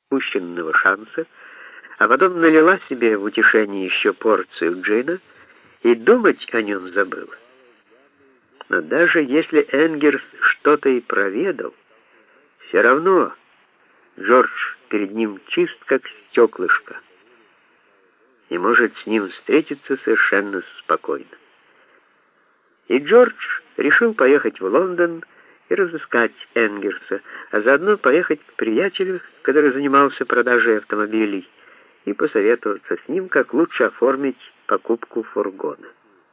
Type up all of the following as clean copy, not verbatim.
упущенного шанса, а потом налила себе в утешение еще порцию джина и думать о нем забыла. Но даже если Энгерс что-то и проведал, все равно Джордж перед ним чист, как стеклышко, и может с ним встретиться совершенно спокойно. И Джордж решил поехать в Лондон и разыскать Энгерса, а заодно поехать к приятелю, который занимался продажей автомобилей, и посоветоваться с ним, как лучше оформить покупку фургона.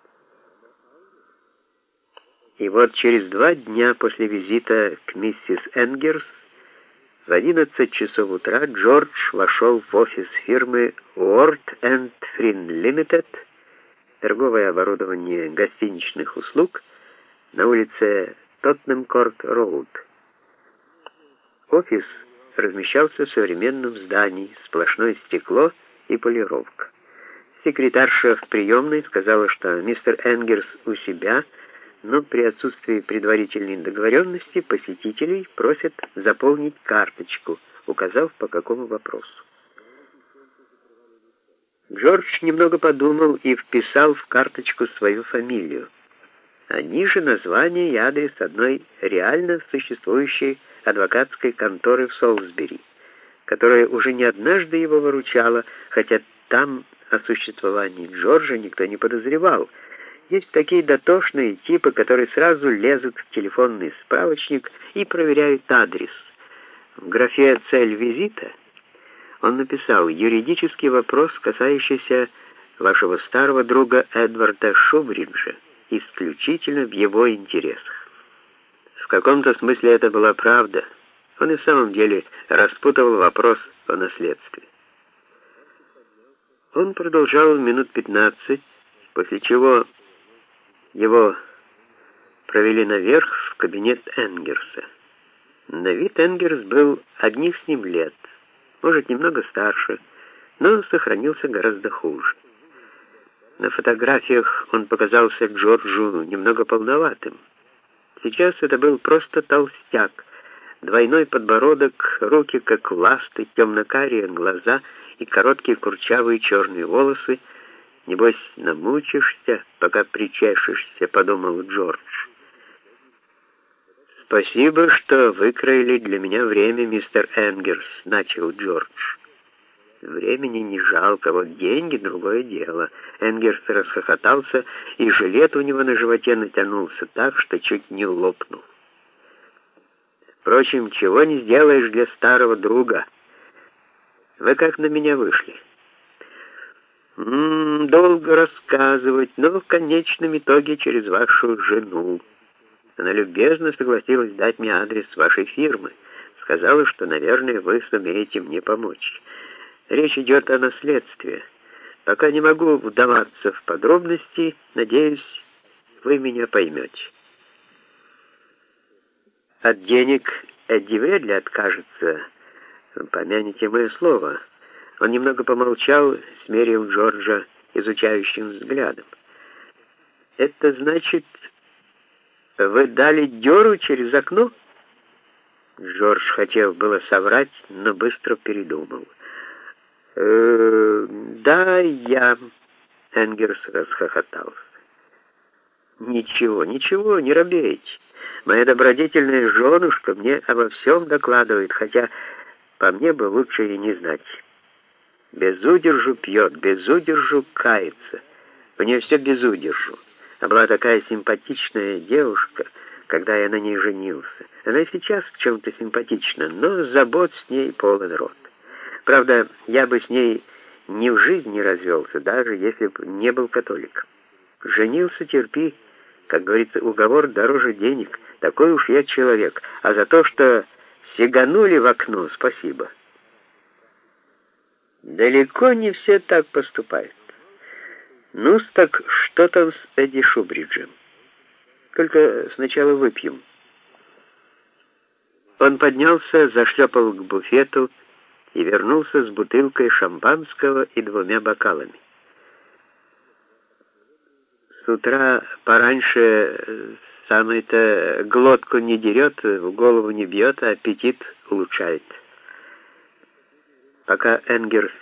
И вот через 2 дня после визита к миссис Энгерс в 11 часов утра Джордж вошел в офис фирмы Ward & Frinn Limited, торговое оборудование гостиничных услуг, на улице Тоттенхэм-Корт-Роуд. Офис размещался в современном здании, сплошное стекло и полировка. Секретарша в приемной сказала, что мистер Энгерс у себя, но при отсутствии предварительной договоренности посетителей просят заполнить карточку, указав, по какому вопросу. Джордж немного подумал и вписал в карточку свою фамилию, а ниже название и адрес одной реально существующей адвокатской конторы в Солсбери, которая уже не однажды его выручала, хотя там о существовании Джорджа никто не подозревал. Есть такие дотошные типы, которые сразу лезут в телефонный справочник и проверяют адрес. В графе «Цель визита» он написал «Юридический вопрос, касающийся вашего старого друга Эдварда Шубриджа, исключительно в его интересах». В каком-то смысле это была правда. Он и в самом деле распутывал вопрос о наследстве. Он продолжал минут 15, после чего его провели наверх в кабинет Энгерса. На вид Энгерс был одних с ним лет, может, немного старше, но сохранился гораздо хуже. На фотографиях он показался Джорджу немного полноватым. Сейчас это был просто толстяк, двойной подбородок, руки как ласты, темно-карие глаза и короткие курчавые черные волосы. «Небось, намучишься, пока причешешься», — подумал Джордж. «Спасибо, что выкроили для меня время, мистер Энгерс», — начал Джордж. «Времени не жалко, вот деньги — другое дело». Энгерс расхохотался, и жилет у него на животе натянулся так, что чуть не лопнул. «Впрочем, чего не сделаешь для старого друга. Вы как на меня вышли?» «Долго рассказывать, но в конечном итоге через вашу жену. Она любезно согласилась дать мне адрес вашей фирмы. Сказала, что, наверное, вы сумеете мне помочь. Речь идет о наследстве. Пока не могу вдаваться в подробности, надеюсь, вы меня поймете». От денег Эдди вряд ли откажется. Помяните мое слово. Он немного помолчал, смерил Джорджа изучающим взглядом. «Это значит, вы дали дёру через окно?» Джордж хотел было соврать, но быстро передумал. «Да, я...» Энгерс расхохотался. «Ничего, ничего, не робейте. Моя добродетельная женушка мне обо всем докладывает, хотя по мне бы лучше и не знать. Без удержу пьет, без удержу кается. У нее все без удержу. А была такая симпатичная девушка, когда я на ней женился. Она и сейчас в чем-то симпатична, но забот с ней полон рот. Правда, я бы с ней ни в жизнь не развелся, даже если бы не был католиком. Женился, терпи. Как говорится, уговор дороже денег. Такой уж я человек. А за то, что сиганули в окно, спасибо. Далеко не все так поступают. Ну, так что там с Эдди Шубриджем? Только сначала выпьем. Он поднялся, зашлепал к буфету и вернулся с бутылкой шампанского и 2 бокалами. С утра пораньше самый-то глотку не дерет, в голову не бьет, а аппетит улучшает. Пока Энгерс